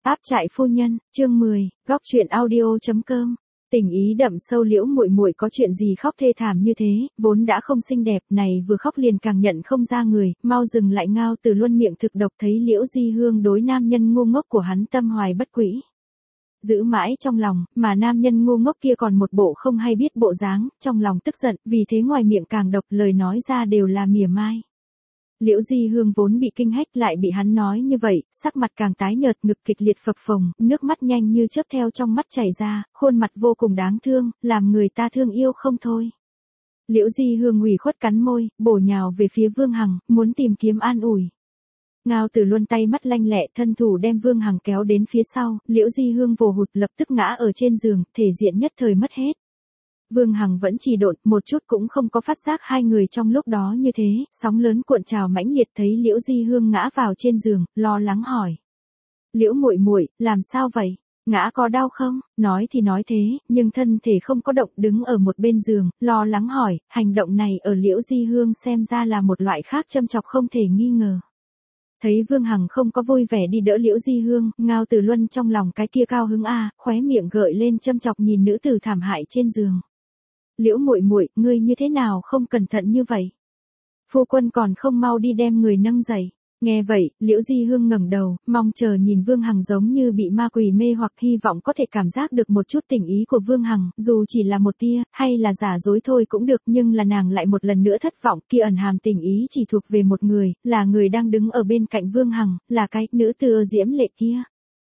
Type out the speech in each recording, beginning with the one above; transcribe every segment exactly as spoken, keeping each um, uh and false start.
Áp trại phu nhân, chương mười, góc truyện audio.com. Tình ý đậm sâu Liễu muội muội có chuyện gì khóc thê thảm như thế, vốn đã không xinh đẹp, này vừa khóc liền càng nhận không ra người, mau dừng lại. Ngao Từ Luân miệng thực độc thấy Liễu Di Hương đối nam nhân ngu ngốc của hắn tâm hoài bất quỹ. Giữ mãi trong lòng, mà nam nhân ngu ngốc kia còn một bộ không hay biết bộ dáng, trong lòng tức giận, vì thế ngoài miệng càng độc, lời nói ra đều là mỉa mai. Liễu Di Hương vốn bị kinh hách lại bị hắn nói như vậy, sắc mặt càng tái nhợt, ngực kịch liệt phập phồng, nước mắt nhanh như chớp theo trong mắt chảy ra, khuôn mặt vô cùng đáng thương, làm người ta thương yêu không thôi. Liễu Di Hương ủy khuất cắn môi, bổ nhào về phía Vương Hằng, muốn tìm kiếm an ủi. Ngao Từ Luân tay mắt lanh lẹ, thân thủ đem Vương Hằng kéo đến phía sau, Liễu Di Hương vồ hụt lập tức ngã ở trên giường, thể diện nhất thời mất hết. Vương Hằng vẫn trì độn, một chút cũng không có phát giác hai người trong lúc đó như thế, sóng lớn cuộn trào mãnh liệt thấy Liễu Di Hương ngã vào trên giường, lo lắng hỏi. Liễu muội muội, làm sao vậy? Ngã có đau không? Nói thì nói thế, nhưng thân thể không có động, đứng ở một bên giường, lo lắng hỏi, hành động này ở Liễu Di Hương xem ra là một loại khác châm chọc không thể nghi ngờ. Thấy Vương Hằng không có vui vẻ đi đỡ Liễu Di Hương, Ngao Từ Luân trong lòng cái kia cao hứng a, khóe miệng gợi lên châm chọc nhìn nữ tử thảm hại trên giường. Liễu muội muội, ngươi như thế nào không cẩn thận như vậy? Phu quân còn không mau đi đem người nâng dậy. Nghe vậy, Liễu Di Hương ngẩng đầu, mong chờ nhìn Vương Hằng giống như bị ma quỷ mê hoặc hy vọng có thể cảm giác được một chút tình ý của Vương Hằng, dù chỉ là một tia, hay là giả dối thôi cũng được, nhưng là nàng lại một lần nữa thất vọng, kia ẩn hàm tình ý chỉ thuộc về một người, là người đang đứng ở bên cạnh Vương Hằng, là cái nữ tử diễm lệ kia.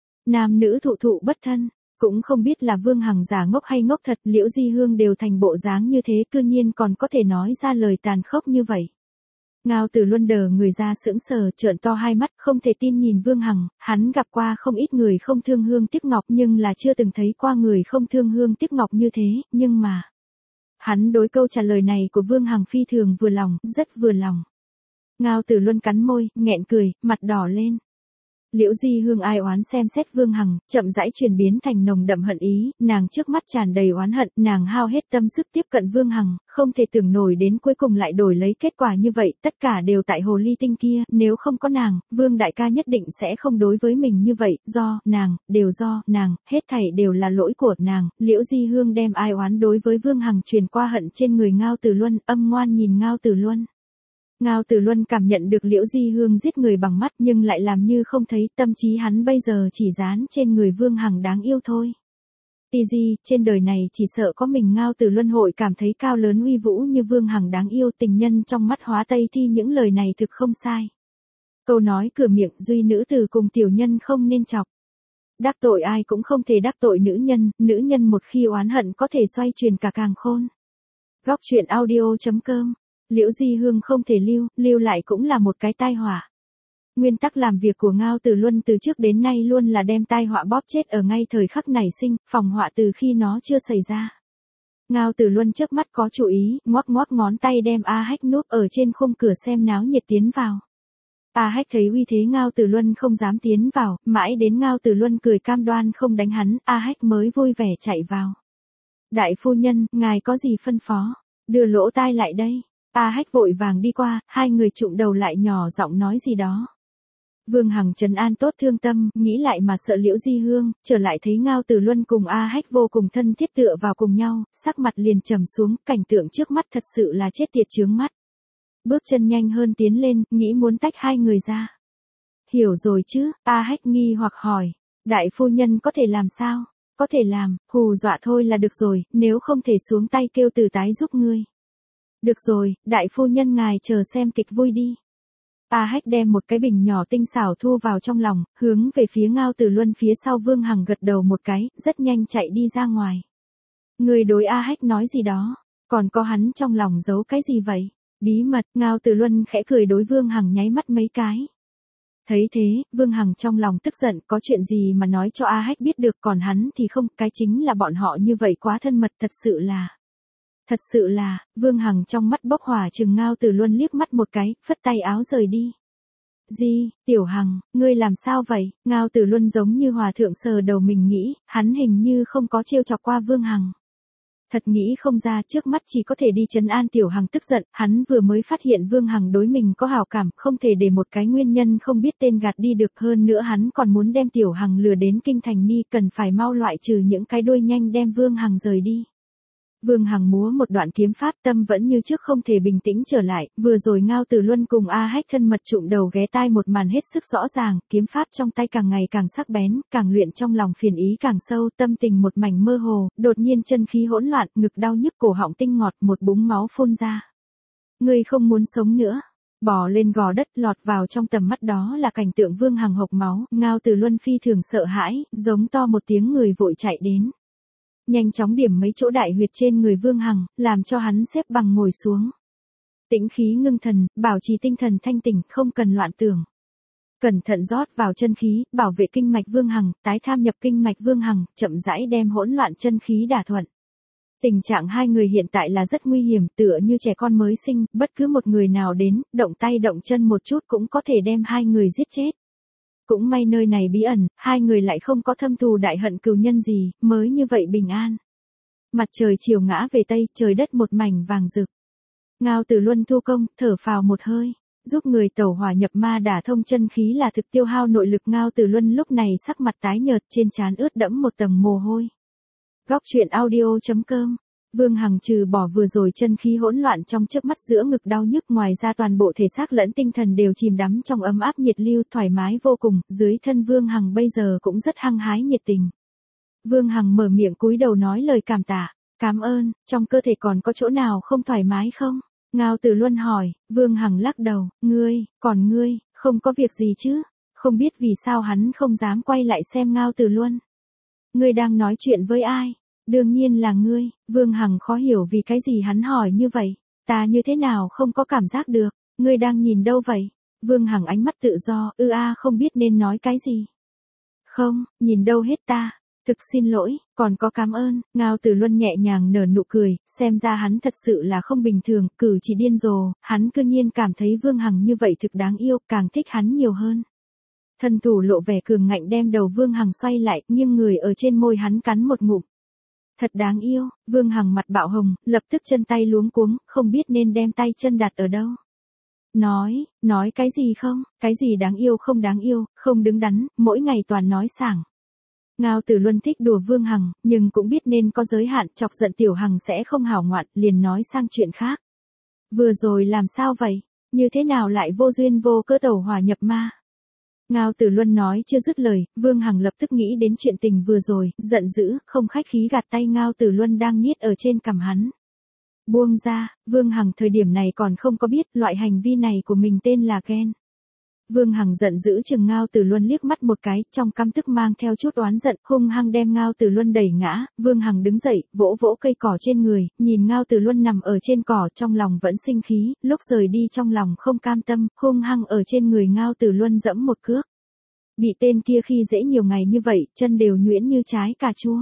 Nam nữ thụ thụ bất thân. Cũng không biết là Vương Hằng giả ngốc hay ngốc thật, Liễu Di Hương đều thành bộ dáng như thế, cư nhiên còn có thể nói ra lời tàn khốc như vậy. Ngao Từ Luân đờ người ra sững sờ, trợn to hai mắt, không thể tin nhìn Vương Hằng, hắn gặp qua không ít người không thương hương tiếc ngọc nhưng là chưa từng thấy qua người không thương hương tiếc ngọc như thế, nhưng mà... Hắn đối câu trả lời này của Vương Hằng phi thường vừa lòng, rất vừa lòng. Ngao Từ Luân cắn môi, nghẹn cười, mặt đỏ lên. Liễu Di Hương ai oán xem xét Vương Hằng, chậm rãi chuyển biến thành nồng đậm hận ý, nàng trước mắt tràn đầy oán hận, nàng hao hết tâm sức tiếp cận Vương Hằng, không thể tưởng nổi đến cuối cùng lại đổi lấy kết quả như vậy, tất cả đều tại hồ ly tinh kia, nếu không có nàng, Vương đại ca nhất định sẽ không đối với mình như vậy, do, nàng, đều do, nàng, hết thảy đều là lỗi của nàng. Liễu Di Hương đem ai oán đối với Vương Hằng truyền qua hận trên người Ngao Từ Luân, âm ngoan nhìn Ngao Từ Luân. Ngao Từ Luân cảm nhận được Liễu Di Hương giết người bằng mắt nhưng lại làm như không thấy, tâm trí hắn bây giờ chỉ dán trên người Vương Hằng đáng yêu thôi. Tì gì, trên đời này chỉ sợ có mình Ngao Từ Luân hội cảm thấy cao lớn uy vũ như Vương Hằng đáng yêu, tình nhân trong mắt hóa tây thi, những lời này thực không sai. Câu nói cửa miệng duy nữ tử cùng tiểu nhân không nên chọc. Đắc tội ai cũng không thể đắc tội nữ nhân, nữ nhân một khi oán hận có thể xoay chuyển cả càn khôn. Góc truyện audio.com. Liễu Di Hương không thể lưu, lưu lại cũng là một cái tai họa. Nguyên tắc làm việc của Ngao Từ Luân từ trước đến nay luôn là đem tai họa bóp chết ở ngay thời khắc nảy sinh, phòng họa từ khi nó chưa xảy ra. Ngao Từ Luân chớp mắt có chú ý, ngoắc ngoắc ngón tay đem A Hách núp ở trên khung cửa xem náo nhiệt tiến vào. A Hách thấy uy thế Ngao Từ Luân không dám tiến vào, mãi đến Ngao Từ Luân cười cam đoan không đánh hắn, A Hách mới vui vẻ chạy vào. Đại phu nhân, ngài có gì phân phó? Đưa lỗ tai lại đây. A Hách vội vàng đi qua, hai người chụm đầu lại nhỏ giọng nói gì đó. Vương Hằng trấn an tốt thương tâm, nghĩ lại mà sợ Liễu Di Hương, trở lại thấy Ngao Từ Luân cùng A Hách vô cùng thân thiết tựa vào cùng nhau, sắc mặt liền trầm xuống, cảnh tượng trước mắt thật sự là chết tiệt chướng mắt. Bước chân nhanh hơn tiến lên, nghĩ muốn tách hai người ra. Hiểu rồi chứ, A Hách nghi hoặc hỏi, đại phu nhân có thể làm sao? Có thể làm, hù dọa thôi là được rồi, nếu không thể xuống tay kêu Từ Tái giúp ngươi. Được rồi, đại phu nhân ngài chờ xem kịch vui đi. A Hách đem một cái bình nhỏ tinh xảo thu vào trong lòng, hướng về phía Ngao Từ Luân phía sau Vương Hằng gật đầu một cái, rất nhanh chạy đi ra ngoài. Người đối A Hách nói gì đó, còn có hắn trong lòng giấu cái gì vậy? Bí mật, Ngao Từ Luân khẽ cười đối Vương Hằng nháy mắt mấy cái. Thấy thế, Vương Hằng trong lòng tức giận, có chuyện gì mà nói cho A Hách biết được, còn hắn thì không, cái chính là bọn họ như vậy quá thân mật, thật sự là... Thật sự là, Vương Hằng trong mắt bốc hỏa trừng Ngao Từ Luân liếc mắt một cái, phất tay áo rời đi. Di, Tiểu Hằng, ngươi làm sao vậy? Ngao Từ Luân giống như hòa thượng sờ đầu mình nghĩ, hắn hình như không có trêu chọc qua Vương Hằng. Thật nghĩ không ra, trước mắt chỉ có thể đi trấn an Tiểu Hằng tức giận, hắn vừa mới phát hiện Vương Hằng đối mình có hảo cảm, không thể để một cái nguyên nhân không biết tên gạt đi được, hơn nữa hắn còn muốn đem Tiểu Hằng lừa đến kinh thành ni, cần phải mau loại trừ những cái đuôi nhanh đem Vương Hằng rời đi. Vương Hằng múa một đoạn kiếm pháp, tâm vẫn như trước không thể bình tĩnh trở lại, vừa rồi Ngao Tử Luân cùng A Hách thân mật trụm đầu ghé tai một màn hết sức rõ ràng, kiếm pháp trong tay càng ngày càng sắc bén, càng luyện trong lòng phiền ý càng sâu, tâm tình một mảnh mơ hồ, đột nhiên chân khí hỗn loạn, ngực đau nhức, cổ họng tinh ngọt, một búng máu phun ra. Ngươi không muốn sống nữa. Bò lên gò đất, lọt vào trong tầm mắt đó là cảnh tượng Vương Hằng hộc máu, Ngao Tử Luân phi thường sợ hãi, giống to một tiếng người vội chạy đến. Nhanh chóng điểm mấy chỗ đại huyệt trên người Vương Hằng, làm cho hắn xếp bằng ngồi xuống. Tĩnh khí ngưng thần, bảo trì tinh thần thanh tỉnh, không cần loạn tưởng. Cẩn thận rót vào chân khí, bảo vệ kinh mạch Vương Hằng, tái tham nhập kinh mạch Vương Hằng, chậm rãi đem hỗn loạn chân khí đả thuận. Tình trạng hai người hiện tại là rất nguy hiểm, tựa như trẻ con mới sinh, bất cứ một người nào đến, động tay động chân một chút cũng có thể đem hai người giết chết. Cũng may nơi này bí ẩn, hai người lại không có thâm thù đại hận cừu nhân gì, mới như vậy bình an. Mặt trời chiều ngã về tây, trời đất một mảnh vàng rực. Ngao Tử Luân thu công, thở phào một hơi, giúp người tẩu hỏa nhập ma đả thông chân khí là thực tiêu hao nội lực. Ngao Tử Luân lúc này sắc mặt tái nhợt, trên trán ướt đẫm một tầng mồ hôi. Góc truyện audio chấm com. Vương Hằng trừ bỏ vừa rồi chân khí hỗn loạn trong chớp mắt giữa ngực đau nhức, ngoài ra toàn bộ thể xác lẫn tinh thần đều chìm đắm trong ấm áp nhiệt lưu, thoải mái vô cùng, dưới thân Vương Hằng bây giờ cũng rất hăng hái nhiệt tình. Vương Hằng mở miệng cúi đầu nói lời cảm tạ, cảm ơn, trong cơ thể còn có chỗ nào không thoải mái không? Ngao Tử Luân hỏi, Vương Hằng lắc đầu, ngươi, còn ngươi, không có việc gì chứ? Không biết vì sao hắn không dám quay lại xem Ngao Tử Luân. Ngươi đang nói chuyện với ai? Đương nhiên là ngươi. Vương Hằng khó hiểu vì cái gì hắn hỏi như vậy. Ta như thế nào không có cảm giác được, ngươi đang nhìn đâu vậy? Vương Hằng ánh mắt tự do, ư a không biết nên nói cái gì. Không, nhìn đâu hết ta. Thực xin lỗi, còn có cảm ơn. Ngao Tử Luân nhẹ nhàng nở nụ cười, xem ra hắn thật sự là không bình thường, cử chỉ điên rồ, hắn cư nhiên cảm thấy Vương Hằng như vậy thực đáng yêu, càng thích hắn nhiều hơn. Thân thủ lộ vẻ cường ngạnh đem đầu Vương Hằng xoay lại, nghiêng người ở trên môi hắn cắn một ngụm. Thật đáng yêu. Vương Hằng mặt bạo hồng, lập tức chân tay luống cuống, không biết nên đem tay chân đặt ở đâu. Nói, nói cái gì không, cái gì đáng yêu không đáng yêu, không đứng đắn, mỗi ngày toàn nói sảng. Ngao Tử Luân thích đùa Vương Hằng, nhưng cũng biết nên có giới hạn, chọc giận Tiểu Hằng sẽ không hảo ngoạn, liền nói sang chuyện khác. Vừa rồi làm sao vậy, như thế nào lại vô duyên vô cớ tẩu hỏa nhập ma? Ngao Tử Luân nói chưa dứt lời, Vương Hằng lập tức nghĩ đến chuyện tình vừa rồi, giận dữ, không khách khí gạt tay Ngao Tử Luân đang niết ở trên cằm hắn. Buông ra. Vương Hằng thời điểm này còn không có biết loại hành vi này của mình tên là ghen. Vương Hằng giận dữ chừng Ngao Tử Luân liếc mắt một cái, trong căm tức mang theo chút oán giận, hung hăng đem Ngao Tử Luân đẩy ngã. Vương Hằng đứng dậy, vỗ vỗ cây cỏ trên người, nhìn Ngao Tử Luân nằm ở trên cỏ, trong lòng vẫn sinh khí, lúc rời đi trong lòng không cam tâm, hung hăng ở trên người Ngao Tử Luân dẫm một cước. Bị tên kia khi dễ nhiều ngày như vậy, chân đều nhuyễn như trái cà chua.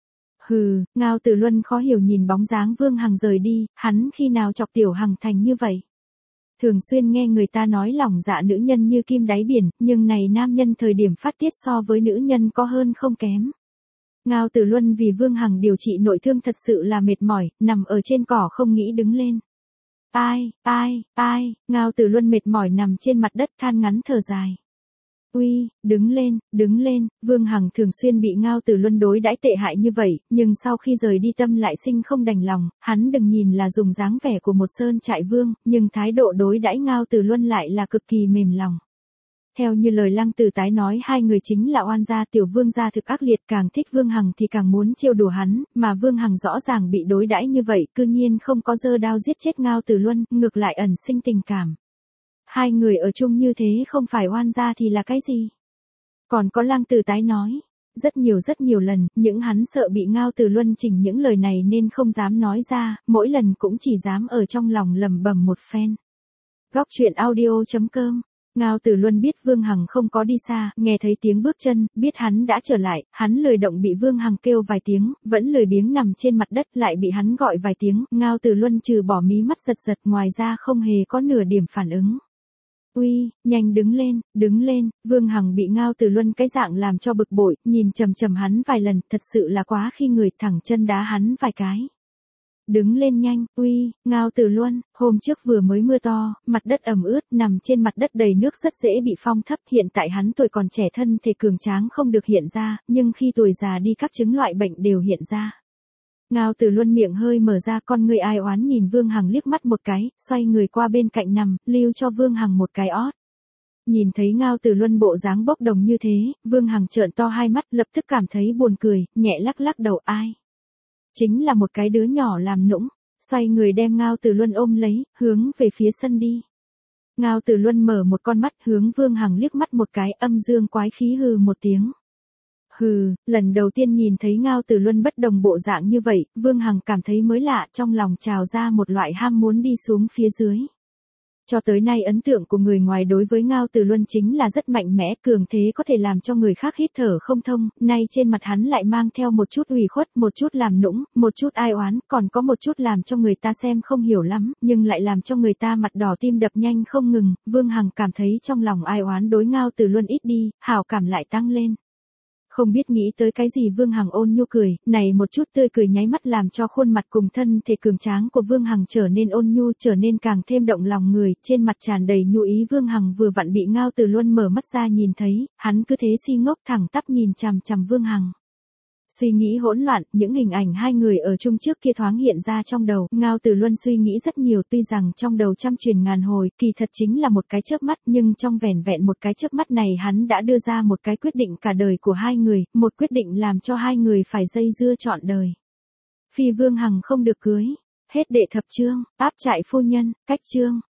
Hừ. Ngao Tử Luân khó hiểu nhìn bóng dáng Vương Hằng rời đi, hắn khi nào chọc Tiểu Hằng thành như vậy? Thường xuyên nghe người ta nói lòng dạ nữ nhân như kim đáy biển, nhưng này nam nhân thời điểm phát tiết so với nữ nhân có hơn không kém. Ngao Tử Luân vì Vương Hằng điều trị nội thương thật sự là mệt mỏi, nằm ở trên cỏ không nghĩ đứng lên. Ai, ai, ai, Ngao Tử Luân mệt mỏi nằm trên mặt đất than ngắn thở dài. Uy, đứng lên, đứng lên. Vương Hằng thường xuyên bị Ngao Tử Luân đối đãi tệ hại như vậy, nhưng sau khi rời đi tâm lại sinh không đành lòng, hắn đừng nhìn là dùng dáng vẻ của một sơn trại vương, nhưng thái độ đối đãi Ngao Tử Luân lại là cực kỳ mềm lòng. Theo như lời Lăng Tử Tái nói, hai người chính là oan gia, Tiểu Vương gia thực ác liệt, càng thích Vương Hằng thì càng muốn trêu đùa hắn, mà Vương Hằng rõ ràng bị đối đãi như vậy, cư nhiên không có giơ đao giết chết Ngao Tử Luân, ngược lại ẩn sinh tình cảm. Hai người ở chung như thế không phải oan gia thì là cái gì? Còn có Lăng Tử Tái nói, rất nhiều rất nhiều lần, những hắn sợ bị Ngao Tử Luân chỉnh những lời này nên không dám nói ra, mỗi lần cũng chỉ dám ở trong lòng lẩm bẩm một phen. Góc truyện audio chấm com. Ngao Tử Luân biết Vương Hằng không có đi xa, nghe thấy tiếng bước chân, biết hắn đã trở lại, hắn lười động bị Vương Hằng kêu vài tiếng, vẫn lười biếng nằm trên mặt đất lại bị hắn gọi vài tiếng, Ngao Tử Luân trừ bỏ mí mắt giật giật ngoài ra không hề có nửa điểm phản ứng. Uy, nhanh đứng lên, đứng lên. Vương Hằng bị Ngao Tử Luân cái dạng làm cho bực bội, nhìn chằm chằm hắn vài lần, thật sự là quá khi người, thẳng chân đá hắn vài cái. Đứng lên nhanh, uy, Ngao Tử Luân, hôm trước vừa mới mưa to, mặt đất ẩm ướt, nằm trên mặt đất đầy nước rất dễ bị phong thấp, hiện tại hắn tuổi còn trẻ thân thể cường tráng không được hiện ra, nhưng khi tuổi già đi các chứng loại bệnh đều hiện ra. Ngao Tử Luân miệng hơi mở ra, con ngươi ai oán nhìn Vương Hằng liếc mắt một cái, xoay người qua bên cạnh nằm, lưu cho Vương Hằng một cái ót. Nhìn thấy Ngao Tử Luân bộ dáng bốc đồng như thế, Vương Hằng trợn to hai mắt, lập tức cảm thấy buồn cười, nhẹ lắc lắc đầu. Ai? Chính là một cái đứa nhỏ làm nũng, xoay người đem Ngao Tử Luân ôm lấy, hướng về phía sân đi. Ngao Tử Luân mở một con mắt hướng Vương Hằng liếc mắt một cái, âm dương quái khí hừ một tiếng. Hừ, lần đầu tiên nhìn thấy Ngao Tử Luân bất đồng bộ dạng như vậy, Vương Hằng cảm thấy mới lạ, trong lòng trào ra một loại ham muốn đi xuống phía dưới. Cho tới nay ấn tượng của người ngoài đối với Ngao Tử Luân chính là rất mạnh mẽ, cường thế có thể làm cho người khác hít thở không thông, nay trên mặt hắn lại mang theo một chút ủy khuất, một chút làm nũng, một chút ai oán, còn có một chút làm cho người ta xem không hiểu lắm, nhưng lại làm cho người ta mặt đỏ tim đập nhanh không ngừng. Vương Hằng cảm thấy trong lòng ai oán đối Ngao Tử Luân ít đi, hảo cảm lại tăng lên. Không biết nghĩ tới cái gì Vương Hằng ôn nhu cười, này một chút tươi cười nháy mắt làm cho khuôn mặt cùng thân thể cường tráng của Vương Hằng trở nên ôn nhu, trở nên càng thêm động lòng người, trên mặt tràn đầy nhu ý. Vương Hằng vừa vặn bị Ngao Tử Luân mở mắt ra nhìn thấy, hắn cứ thế si ngốc thẳng tắp nhìn chằm chằm Vương Hằng. Suy nghĩ hỗn loạn, những hình ảnh hai người ở chung trước kia thoáng hiện ra trong đầu, Ngao Tử Luân suy nghĩ rất nhiều, tuy rằng trong đầu trăm truyền ngàn hồi, kỳ thật chính là một cái chớp mắt, nhưng trong vẻn vẹn một cái chớp mắt này hắn đã đưa ra một cái quyết định cả đời của hai người, một quyết định làm cho hai người phải dây dưa trọn đời. Phi Vương Hằng không được cưới. Hết đệ thập chương, áp trại phu nhân, cách chương.